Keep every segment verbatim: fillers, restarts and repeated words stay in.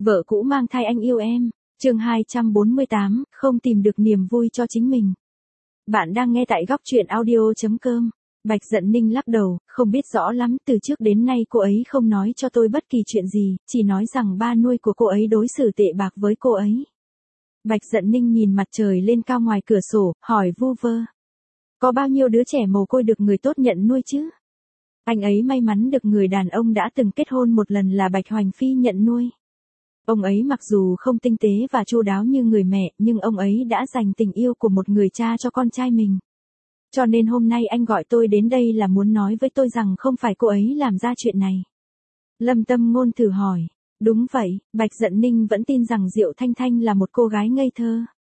Vợ cũ mang thai anh yêu em. Chương hai trăm bốn mươi tám, không tìm được niềm vui cho chính mình. Bạn đang nghe tại góc truyện audio chấm com. Bạch Dận Ninh lắc đầu, không biết rõ lắm, từ trước đến nay cô ấy không nói cho tôi bất kỳ chuyện gì, chỉ nói rằng ba nuôi của cô ấy đối xử tệ bạc với cô ấy. Bạch Dận Ninh nhìn mặt trời lên cao ngoài cửa sổ, hỏi vu vơ. Có bao nhiêu đứa trẻ mồ côi được người tốt nhận nuôi chứ? Anh ấy may mắn được người đàn ông đã từng kết hôn một lần là Bạch Hoành Phi nhận nuôi. Ông ấy mặc dù không tinh tế và chu đáo như người mẹ, nhưng ông ấy đã dành tình yêu của một người cha cho con trai mình. Cho nên hôm nay anh gọi tôi đến đây là muốn nói với tôi rằng không phải cô ấy làm ra chuyện này. Lâm Tâm Ngôn thử hỏi. Đúng vậy, Bạch Dận Ninh vẫn tin rằng Diệu Thanh Thanh là một cô gái ngây thơ.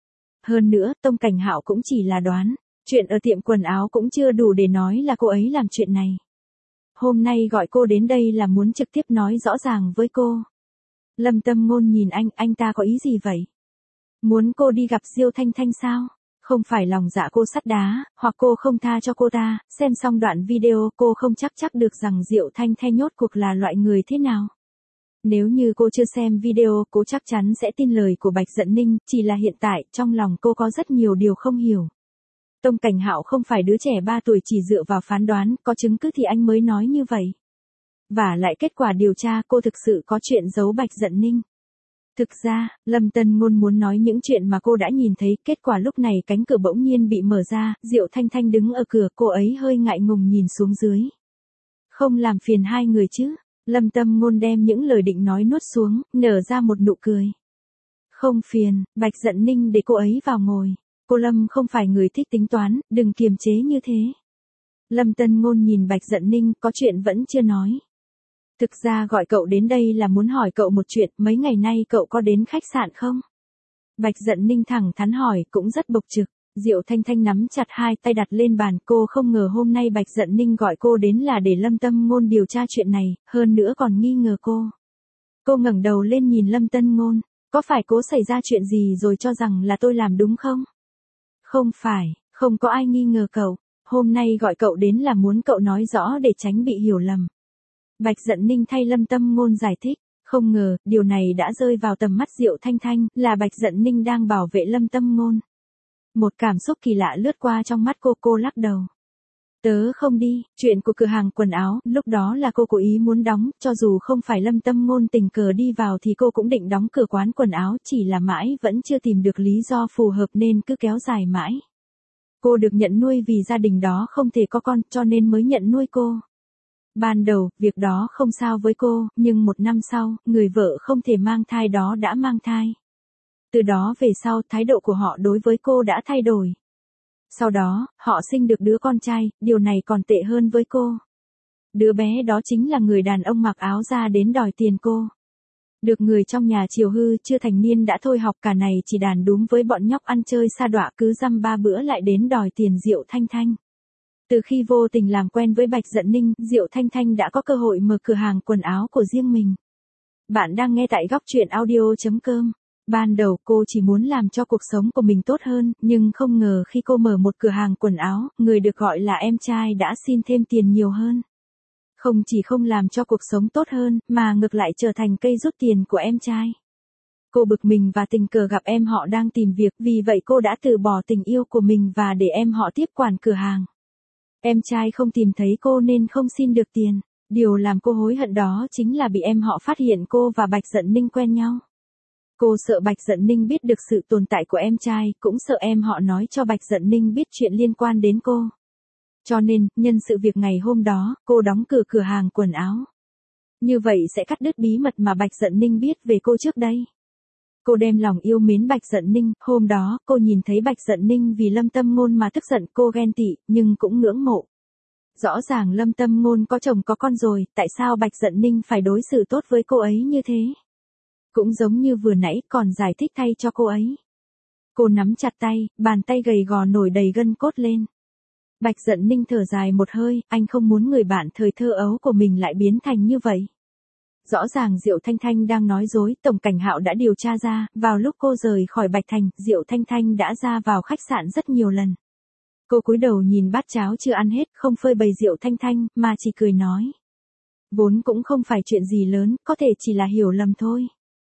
Hơn nữa, Tông Cảnh Hạo cũng chỉ là đoán. Chuyện ở tiệm quần áo cũng chưa đủ để nói là cô ấy làm chuyện này. Hôm nay gọi cô đến đây là muốn trực tiếp nói rõ ràng với cô. Lâm Tâm Ngôn nhìn anh, anh ta có ý gì vậy? Muốn cô đi gặp Diêu Thanh Thanh sao? Không phải lòng dạ cô sắt đá, hoặc cô không tha cho cô ta, xem xong đoạn video cô không chắc chắc được rằng Diệu Thanh Thanh nhốt cuộc là loại người thế nào. Nếu như cô chưa xem video, cô chắc chắn sẽ tin lời của Bạch Dận Ninh, chỉ là hiện tại, trong lòng cô có rất nhiều điều không hiểu. Tông Cảnh Hạo không phải đứa trẻ ba tuổi chỉ dựa vào phán đoán, có chứng cứ thì anh mới nói như vậy. Và lại kết quả điều tra cô thực sự có chuyện giấu Bạch Dận Ninh. Thực ra, Lâm Tân Ngôn muốn nói những chuyện mà cô đã nhìn thấy, kết quả lúc này cánh cửa bỗng nhiên bị mở ra, Diệu Thanh Thanh đứng ở cửa, cô ấy hơi ngại ngùng nhìn xuống dưới. Không làm phiền hai người chứ? Lâm Tâm Ngôn đem những lời định nói nuốt xuống, nở ra một nụ cười. Không phiền, Bạch Dận Ninh để cô ấy vào ngồi. Cô Lâm không phải người thích tính toán, đừng kiềm chế như thế. Lâm Tân Ngôn nhìn Bạch Dận Ninh, có chuyện vẫn chưa nói. Thực ra gọi cậu đến đây là muốn hỏi cậu một chuyện, mấy ngày nay cậu có đến khách sạn không? Bạch Dận Ninh thẳng thắn hỏi, cũng rất bộc trực. Diệu Thanh Thanh nắm chặt hai tay đặt lên bàn, cô không ngờ hôm nay Bạch Dận Ninh gọi cô đến là để Lâm Tâm Ngôn điều tra chuyện này, hơn nữa còn nghi ngờ cô. Cô ngẩng đầu lên nhìn Lâm Tân Ngôn, có phải cố xảy ra chuyện gì rồi cho rằng là tôi làm đúng không? Không phải, không có ai nghi ngờ cậu, hôm nay gọi cậu đến là muốn cậu nói rõ để tránh bị hiểu lầm. Bạch Dận Ninh thay Lâm Tâm Ngôn giải thích, không ngờ, điều này đã rơi vào tầm mắt Diệu Thanh Thanh, là Bạch Dận Ninh đang bảo vệ Lâm Tâm Ngôn. Một cảm xúc kỳ lạ lướt qua trong mắt cô, cô lắc đầu. Tớ không đi, chuyện của cửa hàng quần áo, lúc đó là cô cố ý muốn đóng, cho dù không phải Lâm Tâm Ngôn tình cờ đi vào thì cô cũng định đóng cửa quán quần áo, chỉ là mãi vẫn chưa tìm được lý do phù hợp nên cứ kéo dài mãi. Cô được nhận nuôi vì gia đình đó không thể có con, cho nên mới nhận nuôi cô. Ban đầu, việc đó không sao với cô, nhưng một năm sau, người vợ không thể mang thai đó đã mang thai. Từ đó về sau, thái độ của họ đối với cô đã thay đổi. Sau đó, họ sinh được đứa con trai, điều này còn tệ hơn với cô. Đứa bé đó chính là người đàn ông mặc áo da đến đòi tiền cô. Được người trong nhà chiều hư, chưa thành niên đã thôi học, cả này chỉ đàn đúm với bọn nhóc ăn chơi sa đọa, cứ dăm ba bữa lại đến đòi tiền Diệu Thanh Thanh. Từ khi vô tình làm quen với Bạch Dận Ninh, Diệu Thanh Thanh đã có cơ hội mở cửa hàng quần áo của riêng mình. Bạn đang nghe tại góc truyện audio chấm com. Ban đầu cô chỉ muốn làm cho cuộc sống của mình tốt hơn, nhưng không ngờ khi cô mở một cửa hàng quần áo, người được gọi là em trai đã xin thêm tiền nhiều hơn. Không chỉ không làm cho cuộc sống tốt hơn, mà ngược lại trở thành cây rút tiền của em trai. Cô bực mình và tình cờ gặp em họ đang tìm việc, vì vậy cô đã từ bỏ tình yêu của mình và để em họ tiếp quản cửa hàng. Em trai không tìm thấy cô nên không xin được tiền. Điều làm cô hối hận đó chính là bị em họ phát hiện cô và Bạch Dận Ninh quen nhau. Cô sợ Bạch Dận Ninh biết được sự tồn tại của em trai, cũng sợ em họ nói cho Bạch Dận Ninh biết chuyện liên quan đến cô. Cho nên, nhân sự việc ngày hôm đó, cô đóng cửa cửa hàng quần áo. Như vậy sẽ cắt đứt bí mật mà Bạch Dận Ninh biết về cô trước đây. Cô đem lòng yêu mến Bạch Dận Ninh, hôm đó, cô nhìn thấy Bạch Dận Ninh vì Lâm Tâm Ngôn mà tức giận, cô ghen tị, nhưng cũng ngưỡng mộ. Rõ ràng Lâm Tâm Ngôn có chồng có con rồi, tại sao Bạch Dận Ninh phải đối xử tốt với cô ấy như thế? Cũng giống như vừa nãy, còn giải thích thay cho cô ấy. Cô nắm chặt tay, bàn tay gầy gò nổi đầy gân cốt lên. Bạch Dận Ninh thở dài một hơi, anh không muốn người bạn thời thơ ấu của mình lại biến thành như vậy. Rõ ràng Diệu Thanh Thanh đang nói dối, Tổng Cảnh Hạo đã điều tra ra, vào lúc cô rời khỏi Bạch Thành, Diệu Thanh Thanh đã ra vào khách sạn rất nhiều lần. Cô cúi đầu nhìn bát cháo chưa ăn hết, không phơi bày Diệu Thanh Thanh, mà chỉ cười nói. Vốn cũng không phải chuyện gì lớn, có thể chỉ là hiểu lầm thôi.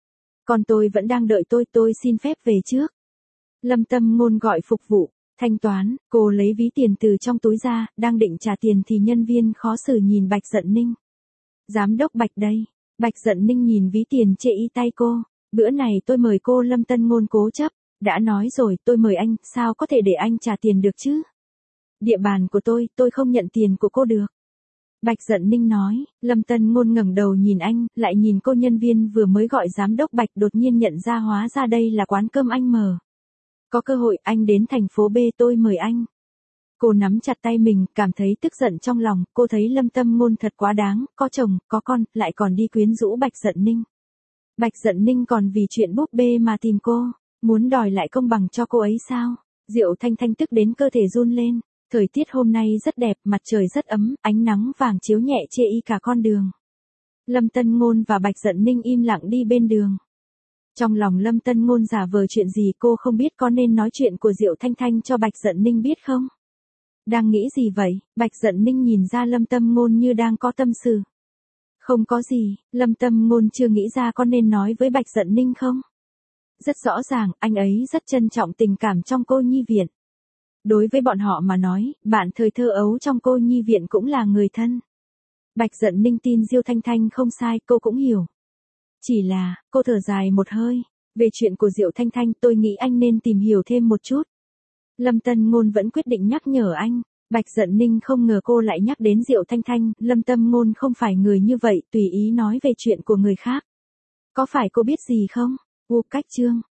Con tôi vẫn đang đợi tôi, tôi xin phép về trước. Lâm Tâm Ngôn gọi phục vụ, thanh toán, cô lấy ví tiền từ trong túi ra, đang định trả tiền thì nhân viên khó xử nhìn Bạch Dận Ninh. Giám đốc Bạch đây. Bạch Dận Ninh nhìn ví tiền chệ y tay cô. Bữa này tôi mời cô. Lâm Tân Ngôn cố chấp. Đã nói rồi, tôi mời anh, sao có thể để anh trả tiền được chứ? Địa bàn của tôi, tôi không nhận tiền của cô được. Bạch Dận Ninh nói. Lâm Tân Ngôn ngẩng đầu nhìn anh, lại nhìn cô nhân viên vừa mới gọi giám đốc Bạch, đột nhiên nhận ra hóa ra đây là quán cơm anh mở. Có cơ hội anh đến thành phố B tôi mời anh. Cô nắm chặt tay mình, cảm thấy tức giận trong lòng, cô thấy Lâm Tâm Ngôn thật quá đáng, có chồng, có con, lại còn đi quyến rũ Bạch Dận Ninh. Bạch Dận Ninh còn vì chuyện búp bê mà tìm cô, muốn đòi lại công bằng cho cô ấy sao? Diệu Thanh Thanh tức đến cơ thể run lên. Thời tiết hôm nay rất đẹp, mặt trời rất ấm, ánh nắng vàng chiếu nhẹ chê y cả con đường. Lâm Tân Ngôn và Bạch Dận Ninh im lặng đi bên đường. Trong lòng Lâm Tân Ngôn giả vờ chuyện gì cô không biết, có nên nói chuyện của Diệu Thanh Thanh cho Bạch Dận Ninh biết không? Đang nghĩ gì vậy? Bạch Dận Ninh nhìn ra Lâm Tâm Ngôn như đang có tâm sự. Không có gì, Lâm Tâm Ngôn chưa nghĩ ra có nên nói với Bạch Dận Ninh không? Rất rõ ràng, anh ấy rất trân trọng tình cảm trong cô nhi viện. Đối với bọn họ mà nói, bạn thời thơ ấu trong cô nhi viện cũng là người thân. Bạch Dận Ninh tin Diêu Thanh Thanh không sai, cô cũng hiểu. Chỉ là, cô thở dài một hơi. Về chuyện của Diệu Thanh Thanh tôi nghĩ anh nên tìm hiểu thêm một chút. Lâm Tân Ngôn vẫn quyết định nhắc nhở anh. Bạch Dận Ninh không ngờ cô lại nhắc đến Diệu Thanh Thanh. Lâm Tâm Ngôn không phải người như vậy, tùy ý nói về chuyện của người khác. Có phải cô biết gì không? U cách chương.